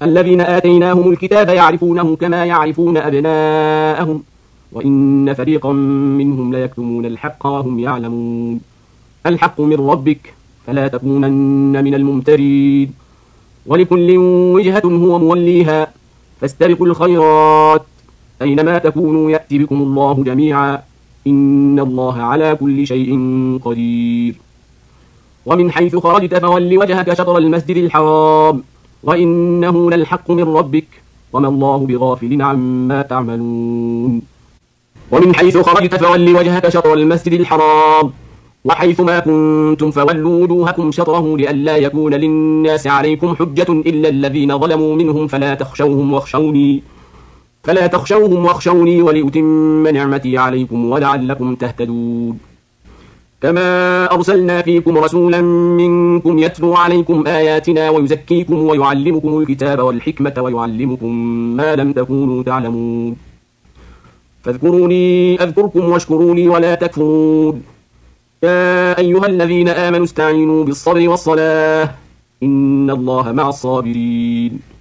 الذين آتيناهم الكتاب يعرفونه كما يعرفون أبناءهم وإن فريقا منهم ليكتمون الحق وهم يعلمون. الحق من ربك فلا تكونن من الممترين. ولكل وجهة هو موليها فاستبقوا الخيرات أينما تكونوا يأتي بكم الله جميعا إن الله على كل شيء قدير. ومن حيث خرجت فول وجهك شطر المسجد الحرام وإنه للحق من ربك وما الله بغافل عما تعملون. ومن حيث خرجت فول وجهك شطر المسجد الحرام وحيث ما كنتم فولوا وجوهكم شطره لئلا يكون للناس عليكم حجة إلا الذين ظلموا منهم فلا تخشوهم واخشوني ولأتم نعمتي عليكم ولعلكم تهتدون. كما أرسلنا فيكم رسولا منكم يتلو عليكم آياتنا ويزكيكم ويعلمكم الكتاب والحكمة ويعلمكم ما لم تكونوا تعلمون. فاذكروني أذكركم واشكروا لي ولا تكفرون. يا أيها الذين آمنوا استعينوا بالصبر والصلاة إن الله مع الصابرين.